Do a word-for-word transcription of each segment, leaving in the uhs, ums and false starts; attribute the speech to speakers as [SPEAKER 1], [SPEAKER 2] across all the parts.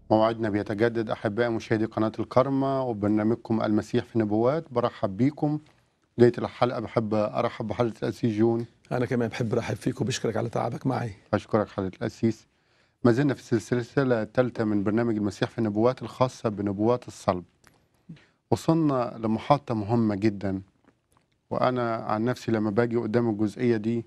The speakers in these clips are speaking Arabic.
[SPEAKER 1] موعدنا بيتجدد أحباء مشاهدي قناة الكرمة وبرنامجكم المسيح في نبوات. برحب بيكم. بداية الحلقة بحب أرحب بحضرة الأسيس جون.
[SPEAKER 2] أنا كمان بحب أرحب فيك وبشكرك على تعبك معي.
[SPEAKER 1] أشكرك حضرة الأسيس. ما زلنا في السلسلة الثالثة من برنامج المسيح في النبوات الخاصة بنبوات الصلب. وصلنا لمحطة مهمة جدا، وأنا عن نفسي لما باجي قدام الجزئية دي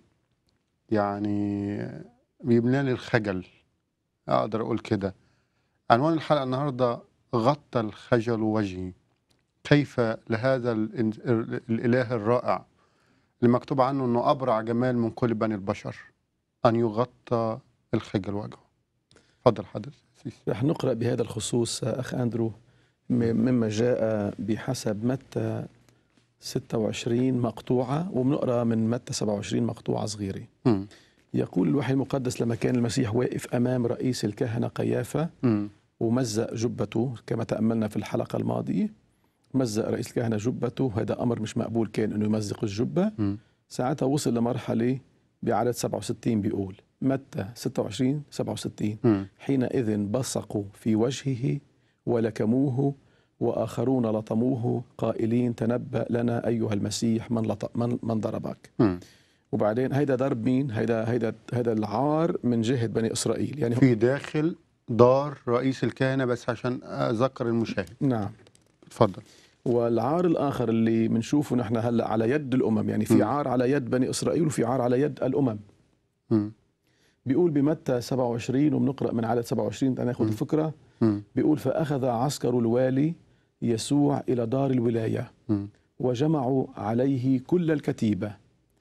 [SPEAKER 1] يعني بيملاني الخجل، أقدر أقول كده. عنوان الحلقة النهاردة غطى الخجل وجهي. كيف لهذا الإله الرائع اللي مكتوب عنه أنه أبرع جمال من كل بني البشر أن يغطى الخجل وجهه. تفضل حضرتك.
[SPEAKER 2] رح نقرأ بهذا الخصوص أخ أندرو مما جاء بحسب متى ستة وعشرين مقطوعة، وبنقرأ من متى سبعة وعشرين مقطوعة صغيرة.
[SPEAKER 1] م.
[SPEAKER 2] يقول الوحي المقدس: لما كان المسيح واقف أمام رئيس الكهنة قيافة
[SPEAKER 1] م.
[SPEAKER 2] ومزق جبته كما تأملنا في الحلقة الماضية، مزق رئيس الكهنة جبته، هذا أمر مش مقبول كان أنه يمزق الجبة.
[SPEAKER 1] م.
[SPEAKER 2] ساعتها وصل لمرحلة بعدد سبعة وستين، بيقول متى ستة وعشرين سبعة وستين:
[SPEAKER 1] م.
[SPEAKER 2] حينئذ بصقوا في وجهه ولكموه وآخرون لطموه قائلين: تنبأ لنا أيها المسيح من, لط... من, من ضربك.
[SPEAKER 1] م.
[SPEAKER 2] وبعدين هيدا ضرب مين؟ هيدا هيدا هيدا العار من جهة بني إسرائيل، يعني
[SPEAKER 1] في داخل دار رئيس الكهنة، بس عشان أذكر المشاهد.
[SPEAKER 2] نعم.
[SPEAKER 1] تفضل.
[SPEAKER 2] والعار الآخر اللي بنشوفه نحن هلا على يد الأمم، يعني في
[SPEAKER 1] م.
[SPEAKER 2] عار على يد بني إسرائيل وفي عار على يد الأمم.
[SPEAKER 1] م.
[SPEAKER 2] بيقول بمتى سبعة وعشرين، وبنقرأ من عدد سبعة وعشرين تناخذ الفكرة.
[SPEAKER 1] م.
[SPEAKER 2] بيقول: فأخذ عسكر الوالي يسوع إلى دار الولاية
[SPEAKER 1] م.
[SPEAKER 2] وجمعوا عليه كل الكتيبة،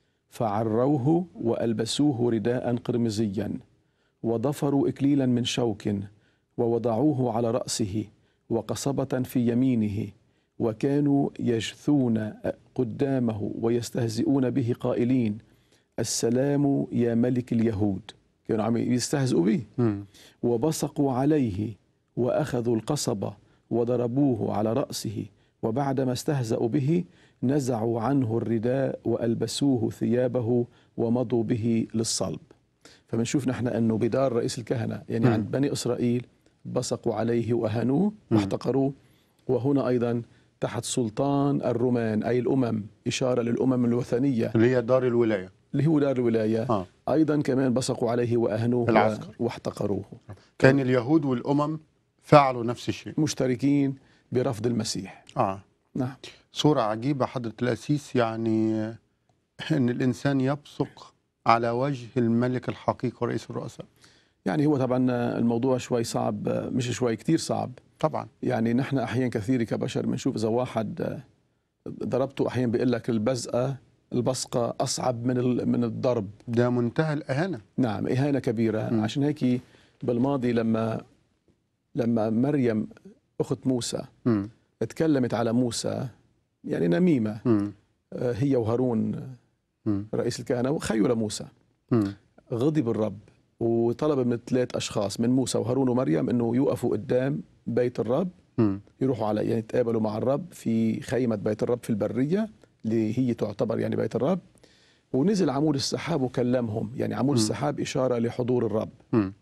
[SPEAKER 2] فعروه وألبسوه رداء قرمزيا وضفروا إكليلا من شوك ووضعوه على رأسه وقصبة في يمينه، وكانوا يجثون قدامه ويستهزئون به قائلين: السلام يا ملك اليهود. كانوا عم يستهزئوا به.
[SPEAKER 1] م.
[SPEAKER 2] وبصقوا عليه وأخذوا القصبة وضربوه على رأسه، وبعدما استهزأوا به نزعوا عنه الرداء وألبسوه ثيابه ومضوا به للصلب. فبنشوف نحن أنه بدار رئيس الكهنة، يعني
[SPEAKER 1] م.
[SPEAKER 2] عند بني إسرائيل، بصقوا عليه وأهانوه واحتقروه. وهنا أيضا تحت سلطان الرومان، أي الأمم، إشارة للأمم الوثنية
[SPEAKER 1] اللي هي دار الولاية،
[SPEAKER 2] اللي هو دار الولاية.
[SPEAKER 1] آه.
[SPEAKER 2] أيضا كمان بصقوا عليه وأهنوه
[SPEAKER 1] العسكر.
[SPEAKER 2] واحتقروه.
[SPEAKER 1] كان اليهود والأمم فعلوا نفس الشيء،
[SPEAKER 2] مشتركين برفض المسيح.
[SPEAKER 1] آه.
[SPEAKER 2] نعم.
[SPEAKER 1] صورة عجيبة حضرة الأسيس، يعني أن الإنسان يبصق على وجه الملك الحقيقي ورئيس الرؤساء.
[SPEAKER 2] يعني هو طبعا الموضوع شوي صعب، مش شوي، كتير صعب
[SPEAKER 1] طبعا.
[SPEAKER 2] يعني نحن أحيانا كثير كبشر بنشوف إذا واحد ضربته أحيانا بيقول لك البزقة البصقة أصعب من من الضرب.
[SPEAKER 1] ده منتهى الإهانة.
[SPEAKER 2] نعم، إهانة كبيرة. م. عشان هيك بالماضي لما لما مريم أخت موسى
[SPEAKER 1] م.
[SPEAKER 2] اتكلمت على موسى، يعني نميمة،
[SPEAKER 1] م.
[SPEAKER 2] هي وهارون
[SPEAKER 1] م.
[SPEAKER 2] رئيس الكهنة وخيل موسى،
[SPEAKER 1] م.
[SPEAKER 2] غضب الرب وطلب من ثلاث أشخاص، من موسى وهارون ومريم، أنه يوقفوا قدام بيت الرب،
[SPEAKER 1] م.
[SPEAKER 2] يروحوا على يعني يتقابلوا مع الرب في خيمة بيت الرب في البرية اللي هي تعتبر يعني بيت الرب. ونزل عمود السحاب وكلمهم، يعني عمود م. السحاب إشارة لحضور الرب، م.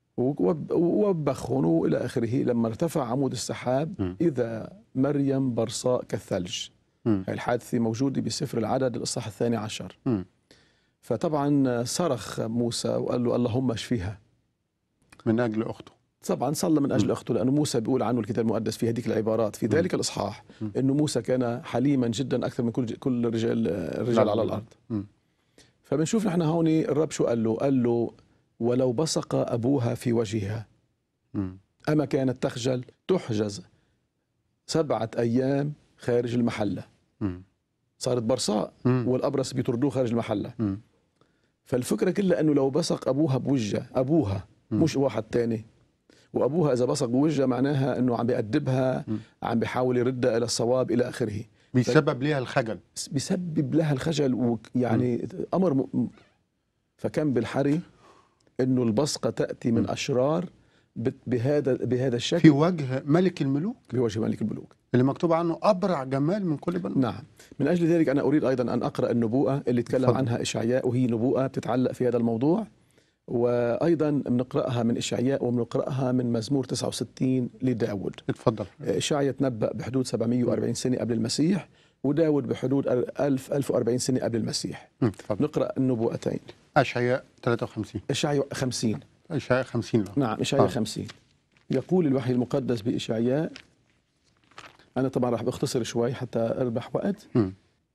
[SPEAKER 2] ووبخهم وإلى آخره. لما ارتفع عمود السحاب م. إذا مريم برصاء كالثلج. هاي الحادثة موجودة بسفر العدد الإصحاح الثاني عشر. م. فطبعا صرخ موسى وقال له: اللهم اشفيها،
[SPEAKER 1] من أجل أخته.
[SPEAKER 2] طبعا صلى من أجل م. أخته، لأنه موسى بيقول عنه الكتاب المقدس في هذيك العبارات في ذلك م. الإصحاح م. أنه موسى كان حليما جدا أكثر من كل كل رجال الرجال على الأرض. م. فبنشوف نحن هون الرب شو قال له؟ قال له: ولو بصق أبوها في وجهها م. أما كانت تخجل تحجز سبعة أيام خارج المحلة. م. صارت برصاء م. والأبرص بيطردوه خارج المحلة. م. فالفكرة كلها أنه لو بصق أبوها بوجهها، أبوها م. مش واحد تاني، وأبوها إذا بصق بوجهها معناها أنه عم بيأدبها، م. عم بيحاول يردها إلى الصواب إلى آخره،
[SPEAKER 1] بيسبب لها الخجل،
[SPEAKER 2] بيسبب لها الخجل، ويعني أمر م... فكان بالحري أنه البصقة تأتي من م. أشرار بهذا بهذا الشكل
[SPEAKER 1] في وجه ملك الملوك،
[SPEAKER 2] بوجه ملك الملوك
[SPEAKER 1] اللي مكتوب عنه أبرع جمال من كل بني.
[SPEAKER 2] نعم. من أجل ذلك أنا أريد أيضا أن أقرأ النبوءة اللي تكلم فضل. عنها إشعياء، وهي نبوءة بتتعلق في هذا الموضوع. وأيضا بنقرأها من إشعياء وبنقرأها من مزمور تسعة وستين لداود.
[SPEAKER 1] اتفضل.
[SPEAKER 2] إشعياء تنبأ بحدود سبعمائة وأربعين سنة قبل المسيح، وداود بحدود ألف ألف وأربعين سنة قبل المسيح.
[SPEAKER 1] اتفضل.
[SPEAKER 2] نقرأ النبوءتين.
[SPEAKER 1] أشعياء ثلاثة وخمسين.
[SPEAKER 2] إشعياء خمسين.
[SPEAKER 1] إشعياء خمسين. لا.
[SPEAKER 2] نعم إشعياء
[SPEAKER 1] آه.
[SPEAKER 2] خمسين. يقول الوحي المقدس بإشعياء، أنا طبعا راح بختصر شوي حتى أربح وقت.
[SPEAKER 1] م.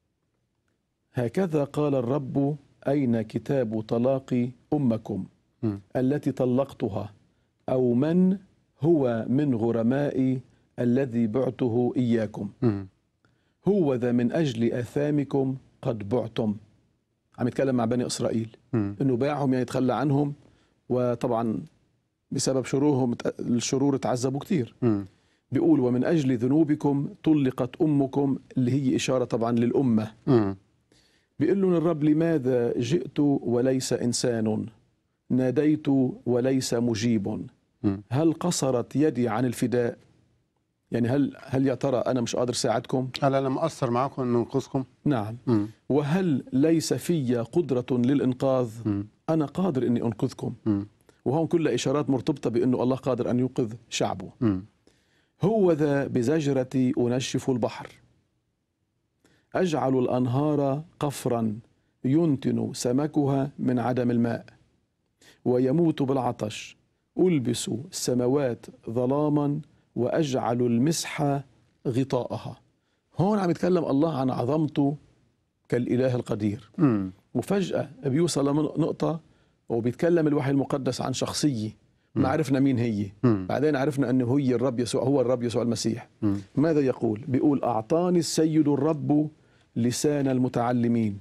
[SPEAKER 2] هكذا قال الرب: أين كتاب طلاق أمكم
[SPEAKER 1] م.
[SPEAKER 2] التي طلقتها؟ أو من هو من غرمائي الذي بعته إياكم؟
[SPEAKER 1] م.
[SPEAKER 2] هو ذا من أجل آثامكم قد بعتم. عم يتكلم مع بني إسرائيل
[SPEAKER 1] م.
[SPEAKER 2] إنه باعهم، يعني يتخلى عنهم، وطبعا بسبب شرورهم الشرور تعذبوا كثير.
[SPEAKER 1] م.
[SPEAKER 2] بيقول: ومن أجل ذنوبكم طلقت أمكم، اللي هي إشارة طبعا للأمة.
[SPEAKER 1] م.
[SPEAKER 2] بيقول لهم الرب: لماذا جئت وليس إنسان، ناديت وليس مجيب؟
[SPEAKER 1] م.
[SPEAKER 2] هل قصرت يدي عن الفداء؟ يعني هل هل يا ترى أنا مش قادر ساعدكم؟
[SPEAKER 1] هل أنا مقصر معكم أن أنقذكم؟
[SPEAKER 2] نعم.
[SPEAKER 1] م.
[SPEAKER 2] وهل ليس في قدرة للإنقاذ؟
[SPEAKER 1] م.
[SPEAKER 2] أنا قادر أني أنقذكم.
[SPEAKER 1] م.
[SPEAKER 2] وهون كلها إشارات مرتبطة بأنه الله قادر أن ينقذ شعبه.
[SPEAKER 1] م.
[SPEAKER 2] هو ذا بزجرتي أنشف البحر، أجعل الأنهار قفرا ينتن سمكها من عدم الماء، ويموت بالعطش. ألبس السماوات ظلاما وأجعل المسح غطاءها. هون عم يتكلم الله عن عظمته كالإله القدير.
[SPEAKER 1] م.
[SPEAKER 2] وفجأة بيوصل لنقطة وبيتكلم الوحي المقدس عن شخصية ما عرفنا مين هي.
[SPEAKER 1] م.
[SPEAKER 2] بعدين عرفنا أنه هي الرب يسوع، هو الرب يسوع المسيح.
[SPEAKER 1] م.
[SPEAKER 2] ماذا يقول؟ بيقول: أعطاني السيد الرب لسان المتعلمين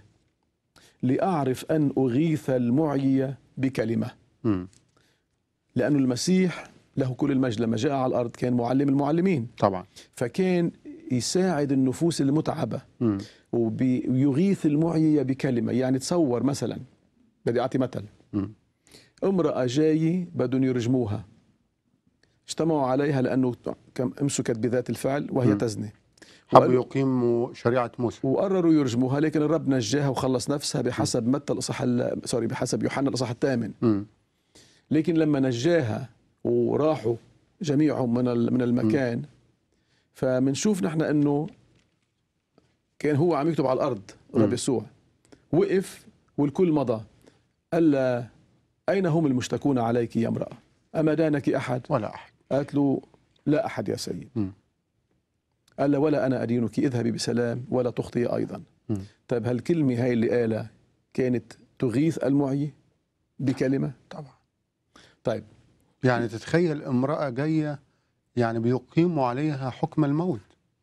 [SPEAKER 2] لأعرف أن أغيث المعي بكلمة.
[SPEAKER 1] م.
[SPEAKER 2] لأنه المسيح له كل المجد لما جاء على الأرض كان معلم المعلمين،
[SPEAKER 1] طبعا.
[SPEAKER 2] فكان يساعد النفوس المتعبة
[SPEAKER 1] م.
[SPEAKER 2] ويغيث المعي بكلمة. يعني تصور مثلا، بدي أعطي مثل،
[SPEAKER 1] م.
[SPEAKER 2] امرأة جاية بدهم يرجموها، اجتمعوا عليها لأنه كم امسكت بذات الفعل وهي
[SPEAKER 1] م.
[SPEAKER 2] تزني،
[SPEAKER 1] حبوا يقيموا شريعة موسى
[SPEAKER 2] وقرروا يرجموها، لكن الرب نجاها وخلص نفسها بحسب متى الإصحاح ال- سوري بحسب يوحنا الإصحاح الثامن.
[SPEAKER 1] م.
[SPEAKER 2] لكن لما نجاها وراحوا جميعهم من ال- من المكان، فمنشوف نحن انه كان هو عم يكتب على الارض الرب
[SPEAKER 1] م.
[SPEAKER 2] يسوع، وقف والكل مضى. قال لها: اين هم المشتكون عليك يا امرأة؟ أما دانك أحد؟
[SPEAKER 1] ولا أحد.
[SPEAKER 2] قالت له: لا أحد يا سيد.
[SPEAKER 1] م.
[SPEAKER 2] قال له: ولا أنا أدينك، اذهبي بسلام ولا تخطئي أيضا.
[SPEAKER 1] م.
[SPEAKER 2] طيب هالكلمة هاي اللي قالها كانت تغيث المعي بكلمة؟
[SPEAKER 1] طبعا.
[SPEAKER 2] طيب
[SPEAKER 1] يعني تتخيل امرأة جاية يعني بيقيموا عليها حكم الموت،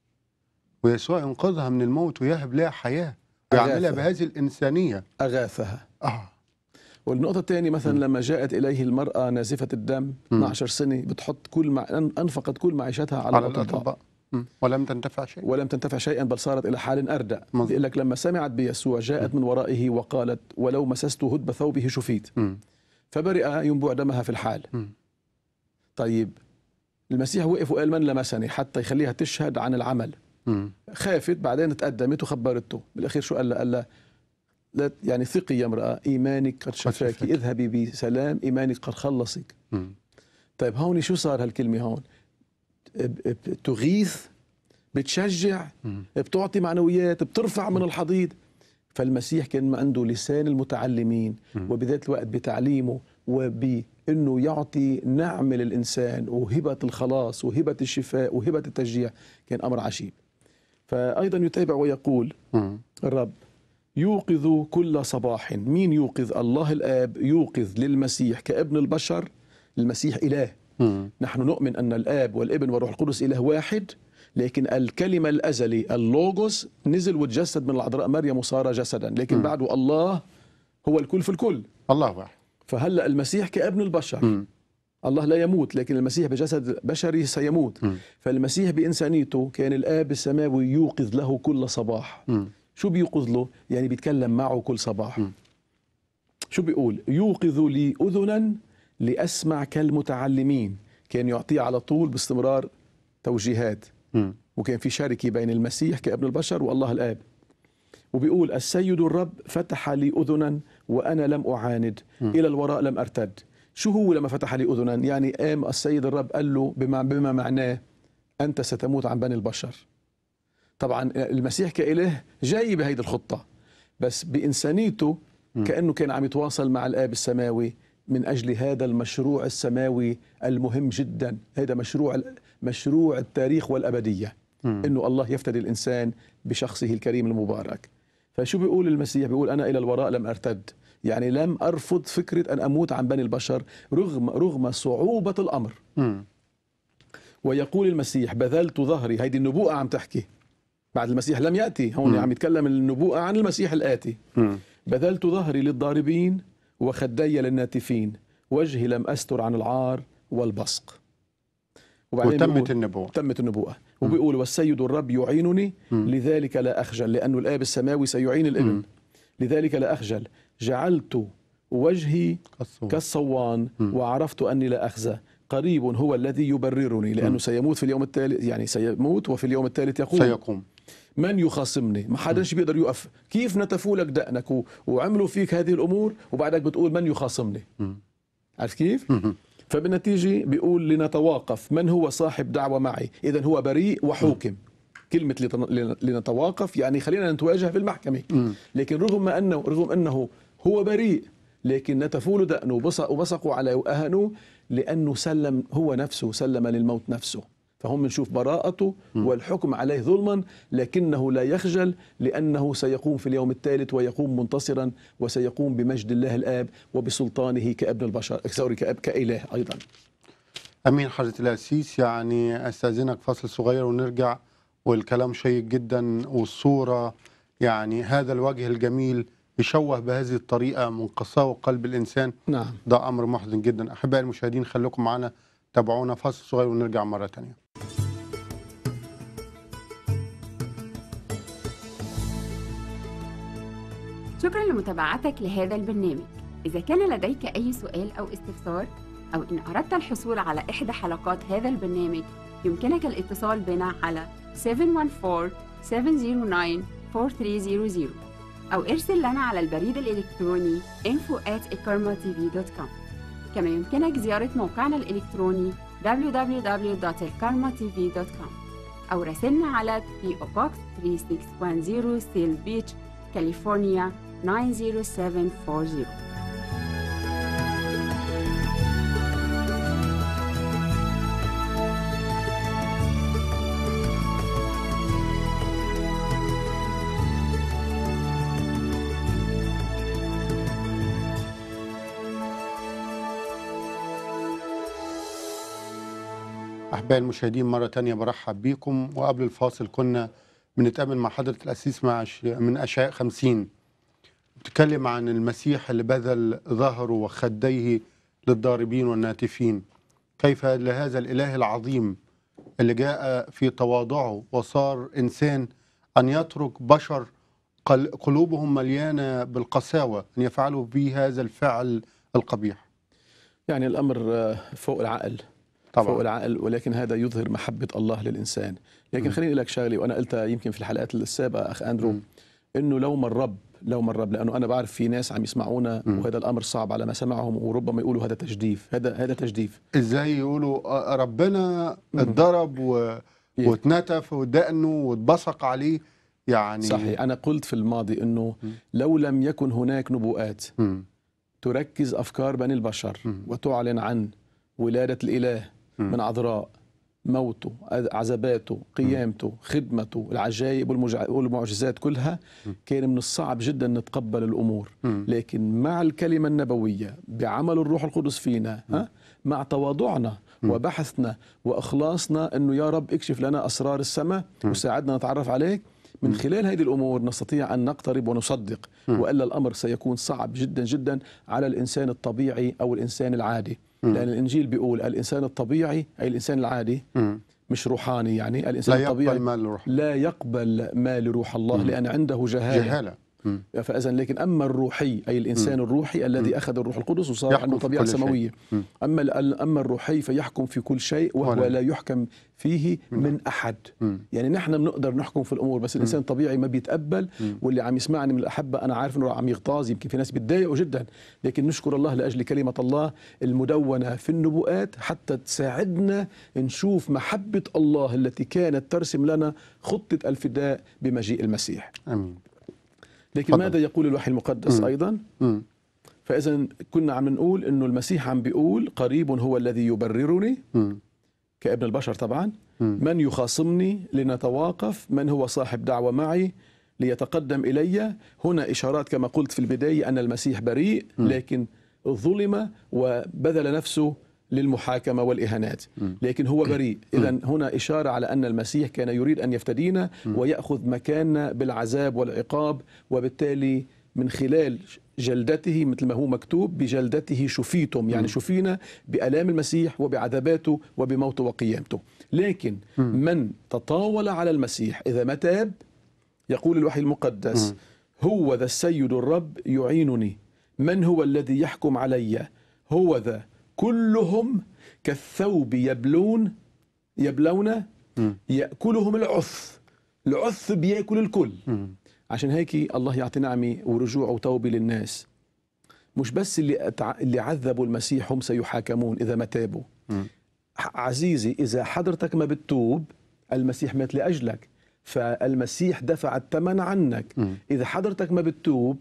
[SPEAKER 1] ويسوع ينقذها من الموت ويهب لها حياة ويعملها
[SPEAKER 2] أغاثة.
[SPEAKER 1] بهذه الإنسانية.
[SPEAKER 2] أغاثها.
[SPEAKER 1] آه.
[SPEAKER 2] والنقطة الثانية مثلا
[SPEAKER 1] م.
[SPEAKER 2] لما جاءت إليه المرأة نازفة الدم
[SPEAKER 1] م.
[SPEAKER 2] اثنتي عشرة سنة، بتحط كل مع... أنفقت كل معيشتها على,
[SPEAKER 1] على
[SPEAKER 2] الأطباء،
[SPEAKER 1] الأطباء م. ولم تنتفع شيء.
[SPEAKER 2] ولم تنتفع شيئا، بل صارت إلى حال أردأ.
[SPEAKER 1] مظبوط.
[SPEAKER 2] بيقول لك لما سمعت بيسوع جاءت من ورائه وقالت: ولو مسست هدب ثوبه شفيت.
[SPEAKER 1] م.
[SPEAKER 2] فبرئ ينبوع دمها في الحال.
[SPEAKER 1] م.
[SPEAKER 2] طيب المسيح وقف وقال: من لمسني، حتى يخليها تشهد عن العمل.
[SPEAKER 1] م.
[SPEAKER 2] خافت، بعدين تقدمت وخبرته. بالأخير شو قال لها؟ قال لها: لا يعني ثقي يا امرأة، إيمانك قد شفاك،
[SPEAKER 1] شفاك.
[SPEAKER 2] اذهبي بسلام، إيمانك قد خلصك.
[SPEAKER 1] م.
[SPEAKER 2] طيب هون شو صار هالكلمة هون؟ ب- ب- تغيث، بتشجع،
[SPEAKER 1] م.
[SPEAKER 2] بتعطي معنويات، بترفع من الحضيض. فالمسيح كان عنده لسان المتعلمين،
[SPEAKER 1] م.
[SPEAKER 2] وبذات الوقت بتعليمه وبأنه يعطي نعمة للإنسان وهبة الخلاص وهبة الشفاء وهبة التشجيع، كان أمر عجيب. فأيضا يتابع ويقول
[SPEAKER 1] م.
[SPEAKER 2] الرب: يوقظ كل صباح. مين يوقظ؟ الله الآب يوقظ للمسيح كابن البشر. المسيح إله.
[SPEAKER 1] م.
[SPEAKER 2] نحن نؤمن أن الآب والابن والروح القدس إله واحد، لكن الكلمة الأزلي اللوغوس نزل وتجسد من العذراء مريم وصار جسدا، لكن
[SPEAKER 1] م.
[SPEAKER 2] بعده الله هو الكل في الكل.
[SPEAKER 1] الله واحد.
[SPEAKER 2] فهلأ المسيح كابن البشر.
[SPEAKER 1] م.
[SPEAKER 2] الله لا يموت، لكن المسيح بجسد بشري سيموت.
[SPEAKER 1] م.
[SPEAKER 2] فالمسيح بإنسانيته كان الآب السماوي يوقظ له كل صباح.
[SPEAKER 1] م.
[SPEAKER 2] شو بيوقظ له؟ يعني بيتكلم معه كل صباح.
[SPEAKER 1] م.
[SPEAKER 2] شو بيقول؟ يوقظ لي أذنا لأسمع كالمتعلمين. كان يعطيه على طول باستمرار توجيهات،
[SPEAKER 1] م.
[SPEAKER 2] وكان في شركة بين المسيح كابن البشر والله الآب. وبيقول: السيد الرب فتح لي أذنا وأنا لم أعاند،
[SPEAKER 1] م.
[SPEAKER 2] إلى الوراء لم أرتد. شو هو لما فتح لي أذنا؟ يعني قام السيد الرب قال له بما, بما معناه أنت ستموت عن بني البشر. طبعا المسيح كإله جاي بهيدي الخطة، بس بإنسانيته كأنه كان عم يتواصل مع الآب السماوي من أجل هذا المشروع السماوي المهم جدا. هذا مشروع مشروع التاريخ والأبدية، م. إنه الله يفتدي الإنسان بشخصه الكريم المبارك. فشو بيقول المسيح؟ بيقول أنا إلى الوراء لم أرتد، يعني لم أرفض فكرة أن أموت عن بني البشر رغم رغم صعوبة الأمر. م. ويقول المسيح بذلت ظهري، هيدي النبوءة عم تحكي بعد المسيح لم يأتي، هون م. عم يتكلم النبوءة عن المسيح الآتي. م. بذلت ظهري للضاربين وخدي للناتفين، وجهي لم أستر عن العار والبصق.
[SPEAKER 1] وتمت النبوة.
[SPEAKER 2] تمت النبوة. وبيقول والسيد الرب يعينني م. لذلك لا أخجل، لأنه الآب السماوي سيعين الابن. م. لذلك لا أخجل، جعلت وجهي كالصوان وعرفت أني لا أخزى، قريب هو الذي يبررني، لأنه م. سيموت في اليوم الثالث، يعني سيموت وفي اليوم الثالث يقوم.
[SPEAKER 1] سيقوم.
[SPEAKER 2] من يخاصمني؟ ما حداش بيقدر يقف. كيف نتفوا لك دقنك و... وعملوا فيك هذه الأمور وبعدك بتقول من يخاصمني؟ م. عارف كيف؟ م. فبالنتيجة بيقول لنتواقف، من هو صاحب دعوة معي؟ إذن هو بريء وحوكم. م. كلمة لنتواقف يعني خلينا نتواجه في المحكمة. م. لكن رغم أنه رغم أنه هو بريء، لكن نتفوا له دقنه وبصقوا عليه وأهنوه، لأنه سلم هو نفسه، سلم للموت نفسه. فهم نشوف براءته والحكم عليه ظلما، لكنه لا يخجل، لأنه سيقوم في اليوم الثالث ويقوم منتصرا، وسيقوم بمجد الله الآب وبسلطانه كابن البشر، سوري كأب كإله أيضا.
[SPEAKER 1] أمين حضرة القسيس. يعني أستأذنك فاصل صغير ونرجع، والكلام شيق جدا، والصورة يعني هذا الوجه الجميل يشوه بهذه الطريقة من قساوة قلب الإنسان.
[SPEAKER 2] نعم،
[SPEAKER 1] ده أمر محزن جدا. أحبائي المشاهدين خليكم معنا، تابعونا فاصل صغير ونرجع مرة تانية.
[SPEAKER 3] شكرا لمتابعتك لهذا البرنامج. إذا كان لديك أي سؤال أو استفسار، أو إن أردت الحصول على إحدى حلقات هذا البرنامج، يمكنك الاتصال بنا على سبعة واحد أربعة سبعة صفر تسعة أربعة ثلاثة صفر صفر، أو ارسل لنا على البريد الإلكتروني info at ikarma t v dot com. كما يمكنك زيارة موقعنا الإلكتروني دبليو دبليو دبليو دوت ikarma t v dot com، أو راسلنا على بي أو Box ثلاثة ستة واحد صفر سيل بيتش، كاليفورنيا تسعة صفر سبعة أربعة صفر.
[SPEAKER 1] أحبائي المشاهدين مرة تانية برحب بيكم. وقبل الفاصل كنا بنتقابل مع حضرة القسيس مع من أشعياء خمسين، بتكلم عن المسيح اللي بذل ظهره وخديه للضاربين والناتفين. كيف لهذا الإله العظيم اللي جاء في تواضعه وصار إنسان أن يترك بشر قلوبهم مليانة بالقساوة أن يفعلوا به هذا الفعل القبيح.
[SPEAKER 2] يعني الأمر فوق العقل طبعا. فوق العقل، ولكن هذا يظهر محبة الله للإنسان. لكن خليني أقول لك شغلة، وأنا قلتها يمكن في الحلقات السابقة أخ أندرو، م. إنه لو من رب لو من رب لأنه أنا بعرف في ناس عم يسمعونا م. وهذا الأمر صعب على ما سمعهم، وربما يقولوا هذا تجديف. هذا هذا تجديف. إزاي
[SPEAKER 1] يقولوا ربنا اتضرب و... واتنتف ودقنه واتبصق عليه؟ يعني
[SPEAKER 2] صحيح. أنا قلت في الماضي إنه م. لو لم يكن هناك نبوءات م. تركز أفكار بني البشر م. وتعلن عن ولادة الإله م. من عذراء، موته، عذاباته، قيامته، خدمته، العجائب والمعجزات كلها، كان من الصعب جدا نتقبل الأمور. لكن مع الكلمة النبوية بعمل الروح القدس فينا، ها مع تواضعنا وبحثنا وإخلاصنا أنه يا رب اكشف لنا أسرار السماء وساعدنا نتعرف عليك، من خلال هذه الأمور نستطيع أن نقترب ونصدق. وإلا الأمر سيكون صعب جدا جدا على الإنسان الطبيعي أو الإنسان العادي. لأن الإنجيل بيقول الإنسان الطبيعي أي الإنسان العادي م. مش روحاني، يعني الإنسان
[SPEAKER 1] لا
[SPEAKER 2] الطبيعي
[SPEAKER 1] يقبل ما لروح
[SPEAKER 2] لا يقبل ما لروح الله م. لأن عنده جهالة,
[SPEAKER 1] جهالة. مم.
[SPEAKER 2] فإذا لكن أما الروحي أي الإنسان
[SPEAKER 1] مم.
[SPEAKER 2] الروحي الذي
[SPEAKER 1] مم.
[SPEAKER 2] أخذ الروح القدس وصار
[SPEAKER 1] يحكم
[SPEAKER 2] عنده
[SPEAKER 1] في
[SPEAKER 2] طبيعة
[SPEAKER 1] كل شيء.
[SPEAKER 2] سماوية.
[SPEAKER 1] مم.
[SPEAKER 2] أما ال- أما الروحي فيحكم في كل شيء وهو
[SPEAKER 1] ولا.
[SPEAKER 2] لا يحكم فيه
[SPEAKER 1] من
[SPEAKER 2] من أحد.
[SPEAKER 1] مم.
[SPEAKER 2] يعني نحن بنقدر نحكم في الأمور بس الإنسان طبيعي ما بيتقبل.
[SPEAKER 1] مم.
[SPEAKER 2] واللي عم يسمعني من الأحبة أنا عارف إنه عم يغتاظ، يمكن في ناس بتضايقوا جدا، لكن نشكر الله لأجل كلمة الله المدونة في النبوءات حتى تساعدنا نشوف محبة الله التي كانت ترسم لنا خطة الفداء بمجيء المسيح.
[SPEAKER 1] امين.
[SPEAKER 2] لكن
[SPEAKER 1] فضل.
[SPEAKER 2] ماذا يقول الوحي المقدس
[SPEAKER 1] مم.
[SPEAKER 2] أيضا؟
[SPEAKER 1] مم.
[SPEAKER 2] فإذا كنا عم نقول إنه المسيح عم بيقول قريب هو الذي يبررني
[SPEAKER 1] مم.
[SPEAKER 2] كابن البشر طبعا،
[SPEAKER 1] مم.
[SPEAKER 2] من يخاصمني لنتواقف، من هو صاحب دعوة معي ليتقدم إلي. هنا إشارات كما قلت في البداية أن المسيح بريء
[SPEAKER 1] مم.
[SPEAKER 2] لكن ظلم وبذل نفسه للمحاكمة والإهانات،
[SPEAKER 1] مم.
[SPEAKER 2] لكن هو بريء. إذن هنا إشارة على أن المسيح كان يريد أن يفتدينا ويأخذ مكاننا بالعذاب والعقاب، وبالتالي من خلال جلدته مثل ما هو مكتوب بجلدته شفيتم، يعني شفينا بآلام المسيح وبعذاباته وبموته وقيامته. لكن من تطاول على المسيح إذا ما تاب يقول الوحي المقدس هو ذا السيد الرب يعينني، من هو الذي يحكم علي؟ هو ذا كلهم كالثوب يبلون يبلون يأكلهم العث، العث بيأكل الكل.
[SPEAKER 1] مم.
[SPEAKER 2] عشان هيك الله يعطي نعمة ورجوع وتوبة للناس. مش بس اللي أتع... اللي عذبوا المسيح هم سيحاكمون إذا ما تابوا.
[SPEAKER 1] مم.
[SPEAKER 2] عزيزي إذا حضرتك ما بتتوب المسيح مات لأجلك، فالمسيح دفع الثمن عنك.
[SPEAKER 1] مم.
[SPEAKER 2] إذا حضرتك ما بتتوب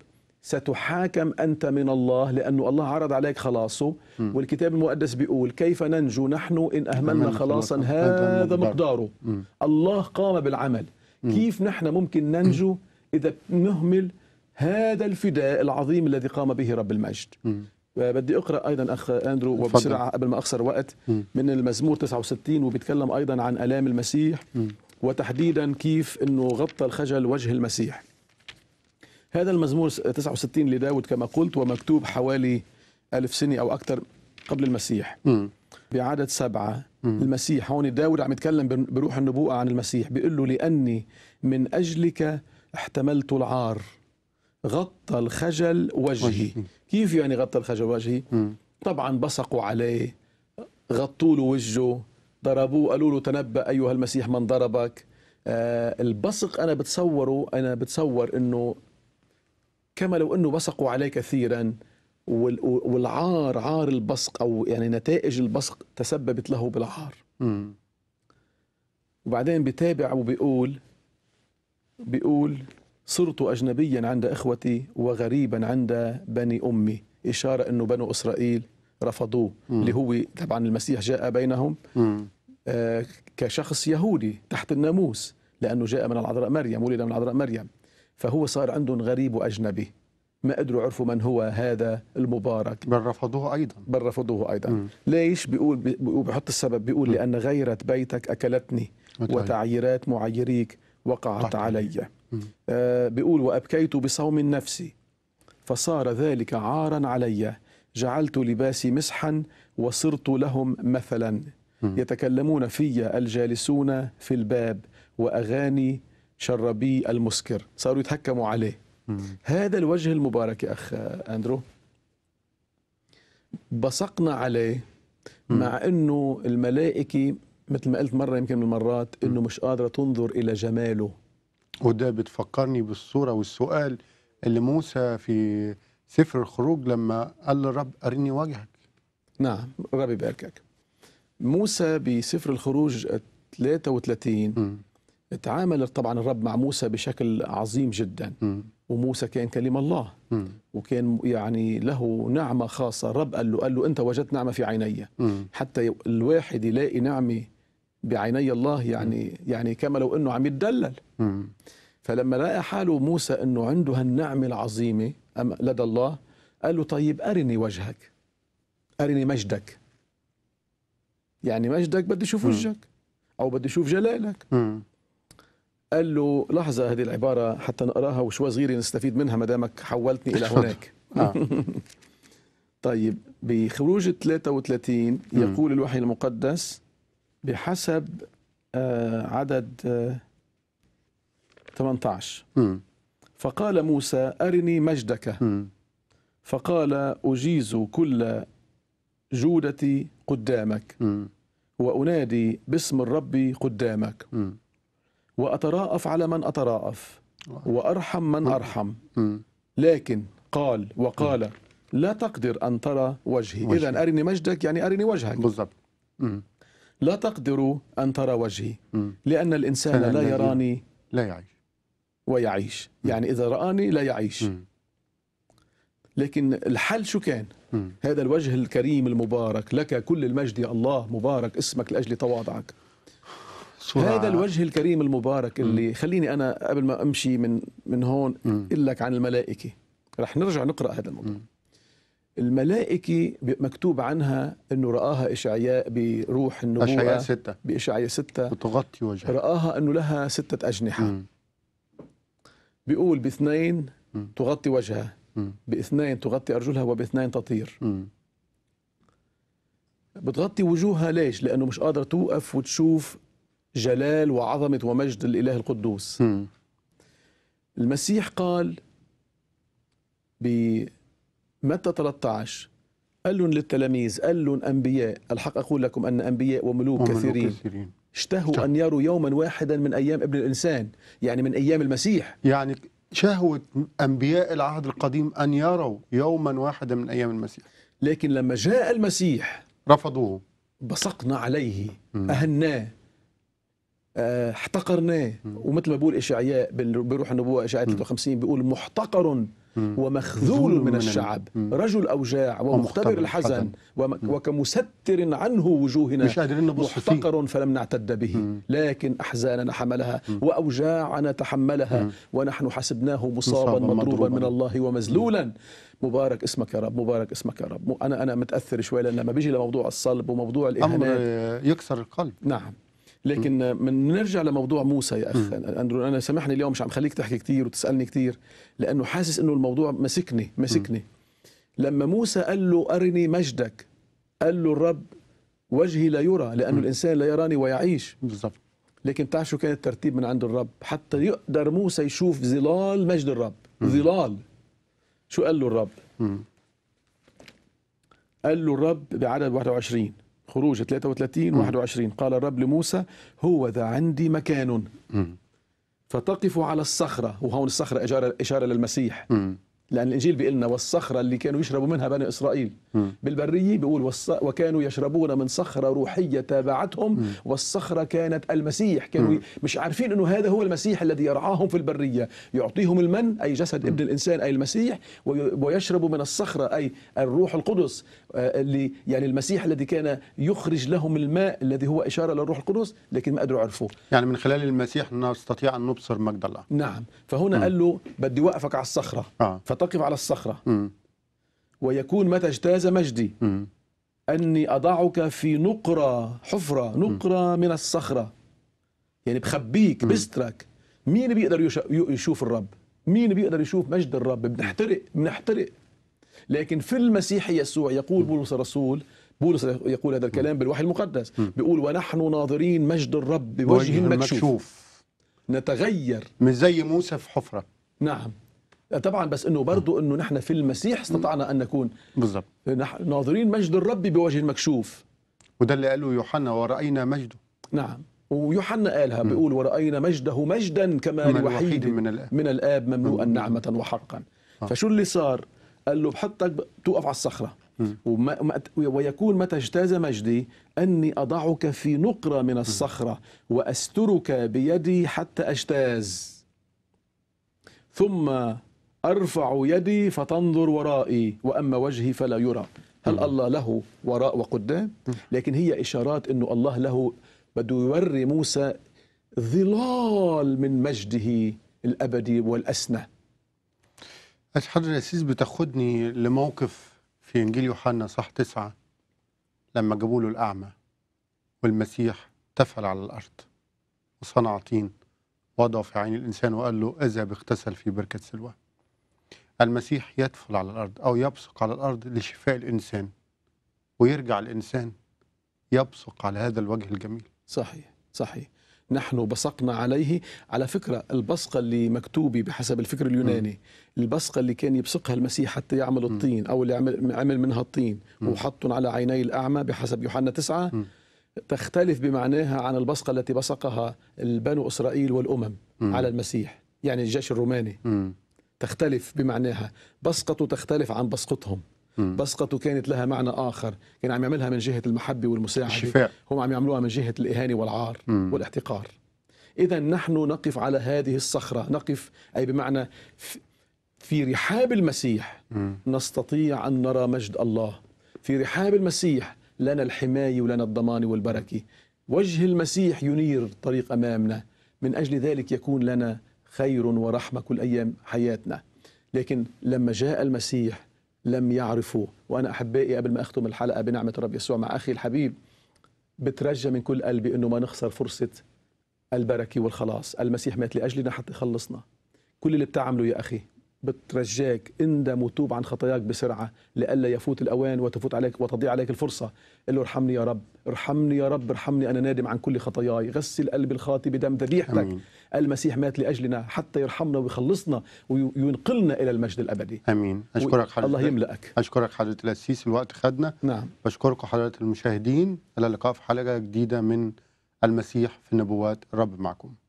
[SPEAKER 2] ستحاكم أنت من الله، لأنه الله عرض عليك خلاصه.
[SPEAKER 1] مم.
[SPEAKER 2] والكتاب المقدس بيقول كيف ننجو نحن إن أهملنا
[SPEAKER 1] أهملنا
[SPEAKER 2] خلاصا
[SPEAKER 1] خلاصاً
[SPEAKER 2] هذا
[SPEAKER 1] هذا
[SPEAKER 2] مقداره.
[SPEAKER 1] مم.
[SPEAKER 2] الله قام بالعمل.
[SPEAKER 1] مم.
[SPEAKER 2] كيف نحن ممكن ننجو إذا نهمل هذا الفداء العظيم الذي قام به رب المجد؟
[SPEAKER 1] مم.
[SPEAKER 2] بدي أقرأ أيضا أخ أندرو
[SPEAKER 1] تفضل.
[SPEAKER 2] وبسرعة قبل ما أخسر وقت
[SPEAKER 1] مم.
[SPEAKER 2] من المزمور تسعة وستين، وبيتكلم أيضا عن آلام المسيح
[SPEAKER 1] مم.
[SPEAKER 2] وتحديدا كيف أنه غطى الخجل وجه المسيح. هذا المزمور تسعة وستين لداود كما قلت، ومكتوب حوالي ألف سنة أو أكثر قبل المسيح
[SPEAKER 1] مم.
[SPEAKER 2] بعدد سبعة.
[SPEAKER 1] مم.
[SPEAKER 2] المسيح هون داود عم يتكلم بروح النبوءة عن المسيح، بيقول له لأني من أجلك احتملت العار غطى الخجل وجهي.
[SPEAKER 1] وجهي.
[SPEAKER 2] كيف يعني غطى الخجل وجهي؟
[SPEAKER 1] مم.
[SPEAKER 2] طبعا بصقوا عليه، غطوا له وجهه، ضربوه، قالوا له تنبأ أيها المسيح من ضربك. آه البصق أنا بتصوره أنا بتصور أنه كما لو أنه بصقوا عليه كثيرا، وال- والعار عار البصق أو يعني نتائج البصق تسببت له بالعار.
[SPEAKER 1] مم.
[SPEAKER 2] وبعدين بيتابع وبيقول بيقول صرت أجنبيا عند إخوتي وغريبا عند بني أمي، إشارة أنه بنو إسرائيل رفضوه.
[SPEAKER 1] مم.
[SPEAKER 2] اللي هو طبعا المسيح جاء بينهم
[SPEAKER 1] مم.
[SPEAKER 2] آه كشخص يهودي تحت الناموس، لأنه جاء من العذراء مريم، ولد من العذراء مريم، فهو صار عندهم غريب وأجنبي، ما قدروا يعرفوا من هو هذا المبارك،
[SPEAKER 1] بل رفضوه أيضا.
[SPEAKER 2] بل رفضوه أيضا.
[SPEAKER 1] مم.
[SPEAKER 2] ليش؟ بيقول بيحط السبب، بيقول
[SPEAKER 1] مم.
[SPEAKER 2] لأن غيرة بيتك أكلتني وتعييرات معيريك وقعت
[SPEAKER 1] وقعت
[SPEAKER 2] علي.
[SPEAKER 1] مم.
[SPEAKER 2] آه بيقول وأبكيت بصوم نفسي فصار ذلك عارا علي، جعلت لباسي مسحا وصرت لهم مثلا،
[SPEAKER 1] مم.
[SPEAKER 2] يتكلمون في الجالسون في الباب وأغاني شربي المسكر. صاروا يتهكموا عليه.
[SPEAKER 1] مم.
[SPEAKER 2] هذا الوجه المبارك يا أخ أندرو بصقنا عليه،
[SPEAKER 1] مم.
[SPEAKER 2] مع أنه الملائكة مثل ما قلت مرة يمكن من المرات أنه مش قادرة تنظر إلى جماله.
[SPEAKER 1] وده بتفكرني بالصورة والسؤال اللي موسى في سفر الخروج لما قال للرب أرني وجهك.
[SPEAKER 2] نعم ربي يباركك. موسى بسفر الخروج ثلاثة وثلاثين
[SPEAKER 1] مم.
[SPEAKER 2] تعامل طبعا الرب مع موسى بشكل عظيم جدا،
[SPEAKER 1] مم.
[SPEAKER 2] وموسى كان كلم الله
[SPEAKER 1] مم.
[SPEAKER 2] وكان يعني له نعمة خاصة. الرب قال له قال له أنت وجدت نعمة في عيني.
[SPEAKER 1] مم.
[SPEAKER 2] حتى الواحد يلاقي نعمة بعيني الله يعني يعني كما لو أنه عم يتدلل.
[SPEAKER 1] مم.
[SPEAKER 2] فلما رأى حاله موسى أنه عنده هالنعمة العظيمة لدى الله قال له طيب أرني وجهك، أرني مجدك، يعني مجدك بدي أشوف
[SPEAKER 1] مم.
[SPEAKER 2] وجهك أو بدي أشوف جلالك.
[SPEAKER 1] مم.
[SPEAKER 2] قال له لحظة، هذه العبارة حتى نقراها وشوي صغيرة نستفيد منها ما دامك حولتني إلى هناك.
[SPEAKER 1] آه.
[SPEAKER 2] طيب بخروج ثلاثة وثلاثين
[SPEAKER 1] مم.
[SPEAKER 2] يقول الوحي المقدس بحسب آه عدد آه ثمانية عشر
[SPEAKER 1] مم.
[SPEAKER 2] فقال موسى أرني مجدك.
[SPEAKER 1] مم.
[SPEAKER 2] فقال أجيز كل جودتي قدامك،
[SPEAKER 1] مم.
[SPEAKER 2] وأنادي باسم الرب قدامك،
[SPEAKER 1] مم.
[SPEAKER 2] وأتراءف على من أتراءف، وأرحم من أرحم.
[SPEAKER 1] مم.
[SPEAKER 2] لكن قال وقال لا تقدر أن ترى وجهي.
[SPEAKER 1] وجهي.
[SPEAKER 2] إذن أرني مجدك يعني أرني وجهك.
[SPEAKER 1] بالضبط. مم.
[SPEAKER 2] لا تقدر أن ترى وجهي
[SPEAKER 1] مم.
[SPEAKER 2] لأن الإنسان
[SPEAKER 1] الإنسان
[SPEAKER 2] لا
[SPEAKER 1] الذي
[SPEAKER 2] يراني
[SPEAKER 1] لا يعيش.
[SPEAKER 2] ويعيش.
[SPEAKER 1] مم.
[SPEAKER 2] يعني إذا رآني لا يعيش.
[SPEAKER 1] مم.
[SPEAKER 2] لكن الحل شو كان؟
[SPEAKER 1] مم.
[SPEAKER 2] هذا الوجه الكريم المبارك، لك كل المجد يا الله، مبارك اسمك لأجل تواضعك.
[SPEAKER 1] صورة.
[SPEAKER 2] هذا الوجه الكريم المبارك اللي خليني أنا قبل ما أمشي من من هون
[SPEAKER 1] مم.
[SPEAKER 2] أقول لك عن الملائكة. رح نرجع نقرأ هذا الموضوع.
[SPEAKER 1] مم.
[SPEAKER 2] الملائكة مكتوب عنها أنه رآها إشعياء بروح النبوة،
[SPEAKER 1] أشعياء ستة
[SPEAKER 2] بإشعياء ستة،
[SPEAKER 1] وتغطي وجهها.
[SPEAKER 2] رآها أنه لها ستة أجنحة.
[SPEAKER 1] مم.
[SPEAKER 2] بيقول باثنين
[SPEAKER 1] مم.
[SPEAKER 2] تغطي وجهها،
[SPEAKER 1] مم.
[SPEAKER 2] باثنين تغطي أرجلها، وباثنين تطير.
[SPEAKER 1] مم.
[SPEAKER 2] بتغطي وجوهها ليش؟ لأنه مش قادرة توقف وتشوف جلال وعظمة ومجد الإله القدوس.
[SPEAKER 1] مم.
[SPEAKER 2] المسيح قال بمتى ثلاثة عشر، قال لهم للتلاميذ، قال لهم أنبياء، الحق أقول لكم أن أنبياء وملوك
[SPEAKER 1] وملوك
[SPEAKER 2] كثيرين
[SPEAKER 1] كثيرين
[SPEAKER 2] اشتهوا
[SPEAKER 1] اشتهوا.
[SPEAKER 2] أن يروا يوما واحدا من أيام ابن الإنسان، يعني من أيام المسيح.
[SPEAKER 1] يعني شهوة أنبياء العهد القديم أن يروا يوما واحدا من أيام المسيح،
[SPEAKER 2] لكن لما جاء المسيح
[SPEAKER 1] رفضوه.
[SPEAKER 2] بصقنا عليه،
[SPEAKER 1] مم.
[SPEAKER 2] أهناه، اه، احتقرناه. ومثل ما بيقول إشعياء بال- بروح النبوة إشعياء ثلاثة وخمسين، بيقول محتقر
[SPEAKER 1] مم.
[SPEAKER 2] ومخذول من الشعب،
[SPEAKER 1] مم.
[SPEAKER 2] رجل أوجاع ومختبر
[SPEAKER 1] ومختبر
[SPEAKER 2] الحزن،
[SPEAKER 1] الحزن.
[SPEAKER 2] وم- وكمستر عنه وجوهنا،
[SPEAKER 1] مش قادرين نبص فيه.
[SPEAKER 2] محتقر فلم نعتد به،
[SPEAKER 1] مم.
[SPEAKER 2] لكن أحزاننا حملها
[SPEAKER 1] مم.
[SPEAKER 2] وأوجاعنا تحملها،
[SPEAKER 1] مم.
[SPEAKER 2] ونحن حسبناه مصابا
[SPEAKER 1] مصاباً
[SPEAKER 2] مضروبا
[SPEAKER 1] مضروباً.
[SPEAKER 2] من الله ومذلولا. مبارك اسمك يا رب، مبارك اسمك يا رب. مو- أنا أنا متأثر شوي لأن لما بيجي لموضوع الصلب وموضوع
[SPEAKER 1] أمر
[SPEAKER 2] الإهانات.
[SPEAKER 1] يكسر القلب.
[SPEAKER 2] نعم. لكن من نرجع لموضوع موسى يا أخ أندرو، أنا سامحني اليوم مش عم خليك تحكي كتير وتسألني كتير، لأنه حاسس أنه الموضوع مسكني مسكني. لما موسى قال له أرني مجدك، قال له الرب وجهي لا يرى لأنه الإنسان لا يراني ويعيش.
[SPEAKER 1] بالضبط.
[SPEAKER 2] لكن بتعرف شو كان الترتيب من عند الرب حتى يقدر موسى يشوف ظلال مجد الرب؟ ظلال. شو قال له الرب؟
[SPEAKER 1] مم.
[SPEAKER 2] قال له الرب بعدد واحد وعشرين، خروج ثلاثة وثلاثين واحد وعشرين، قال الرب لموسى هو ذا عندي مكان
[SPEAKER 1] مم.
[SPEAKER 2] فتقف على الصخرة. وهون الصخرة إشارة إشارة للمسيح،
[SPEAKER 1] مم.
[SPEAKER 2] لأن الإنجيل بيقول لنا والصخرة اللي كانوا يشربوا منها بني إسرائيل
[SPEAKER 1] مم.
[SPEAKER 2] بالبرية، بيقول والص... وكانوا يشربون من صخرة روحية تابعتهم، والصخرة كانت المسيح. كانوا ي- مش عارفين أنه هذا هو المسيح الذي يرعاهم في البرية، يعطيهم المن أي جسد ابن الإنسان أي المسيح، وي... ويشربوا من الصخرة أي الروح القدس، آه، اللي يعني المسيح الذي كان يخرج لهم الماء الذي هو إشارة للروح القدس، لكن ما قدروا يعرفوه.
[SPEAKER 1] يعني من خلال المسيح نستطيع أن نبصر مجد الله.
[SPEAKER 2] نعم. فهنا قال له بدي وقفك على الصخرة،
[SPEAKER 1] آه.
[SPEAKER 2] فتقف على الصخرة،
[SPEAKER 1] مم.
[SPEAKER 2] ويكون متى اجتاز مجدي
[SPEAKER 1] مم.
[SPEAKER 2] أني أضعك في نقرة حفرة، نقرة من الصخرة، يعني بخبيك بسترك. مين بيقدر يش- يشوف الرب؟ مين بيقدر يشوف مجد الرب؟ بنحترق بنحترق. لكن في المسيح يسوع يقول بولس الرسول، بولس يقول هذا الكلام بالوحي المقدس، بيقول ونحن ناظرين مجد الرب بوجه مكشوف نتغير.
[SPEAKER 1] مش زي موسى في حفرة.
[SPEAKER 2] نعم طبعا، بس انه برضو انه نحن في المسيح استطعنا ان نكون
[SPEAKER 1] بالضبط.
[SPEAKER 2] نح- ناظرين مجد الرب بوجه مكشوف.
[SPEAKER 1] وده اللي قاله يوحنا ورأينا مجده.
[SPEAKER 2] نعم. ويوحنا قالها، بيقول ورأينا مجده مجدا كما
[SPEAKER 1] كما
[SPEAKER 2] لوحيد
[SPEAKER 1] الوحيد من الآب.
[SPEAKER 2] من الآب مملوءا نعمة وحقا.
[SPEAKER 1] آه.
[SPEAKER 2] فشو اللي صار؟ قال له بحطك ب- توقف على الصخرة، وما ما- ويكون متى اجتاز مجدي أني أضعك في نقرة من الصخرة وأسترك بيدي حتى أجتاز، ثم أرفع يدي فتنظر ورائي وأما وجهي فلا يرى. هل الله له وراء وقدام؟ لكن هي إشارات أنه الله له بده يوري موسى ظلال من مجده الأبدي والأسنى.
[SPEAKER 1] حضرتك يا سيس بتاخدني لموقف في إنجيل يوحنا صح تسعة، لما جابوا له الأعمى والمسيح تفل على الأرض وصنع طين وضعه في عين الإنسان وقال له اذهب اغتسل في بركة سلوى. المسيح يدفل على الأرض أو يبصق على الأرض لشفاء الإنسان، ويرجع الإنسان يبصق على هذا الوجه الجميل.
[SPEAKER 2] صحيح صحيح. نحن بصقنا عليه. على فكرة البصقة اللي مكتوبة بحسب الفكر اليوناني، البصقة اللي كان يبصقها المسيح حتى يعمل الطين، أو اللي عمل, عمل منها الطين وحطهم على عيني الأعمى بحسب يوحنا تسعة، تختلف بمعناها عن البصقة التي بصقها البنو إسرائيل والأمم على المسيح، يعني الجيش الروماني. تختلف بمعناها، بصقته تختلف عن بصقتهم. بصقته كانت لها معنى آخر، كان عم يعملها من جهة المحبة والمساعدة،
[SPEAKER 1] الشفاء.
[SPEAKER 2] هم عم يعملوها من جهة الإهانة والعار
[SPEAKER 1] مم.
[SPEAKER 2] والاحتقار. إذا نحن نقف على هذه الصخرة، نقف أي بمعنى في رحاب المسيح
[SPEAKER 1] مم.
[SPEAKER 2] نستطيع أن نرى مجد الله. في رحاب المسيح لنا الحماية ولنا الضمان والبركة. وجه المسيح ينير الطريق أمامنا، من أجل ذلك يكون لنا خير ورحمة كل أيام حياتنا. لكن لما جاء المسيح لم يعرفوا. وأنا أحبائي قبل ما أختم الحلقة بنعمة الرب يسوع مع أخي الحبيب، بترجى من كل قلبي أنه ما نخسر فرصة البركة والخلاص. المسيح مات لأجلنا حتى يخلصنا. كل اللي بتعمله يا أخي بترجاك اندم وتوب عن خطاياك بسرعة، لئلا يفوت الأوان وتفوت عليك وتضيع عليك الفرصة. قل له ارحمني يا رب، ارحمني يا رب، ارحمني، أنا نادم عن كل خطاياي. غسل قلب الخاطي بدم ذبيحتك.
[SPEAKER 1] أمين.
[SPEAKER 2] المسيح مات لأجلنا حتى يرحمنا ويخلصنا وينقلنا إلى المجد الأبدي.
[SPEAKER 1] امين. اشكرك حضرتك.
[SPEAKER 2] الله يملأك.
[SPEAKER 1] اشكرك حضرة القسيس، الوقت خدنا.
[SPEAKER 2] نعم.
[SPEAKER 1] بشكركم حضرة المشاهدين، الى اللقاء في حلقة جديدة من المسيح في النبوات. الرب معكم.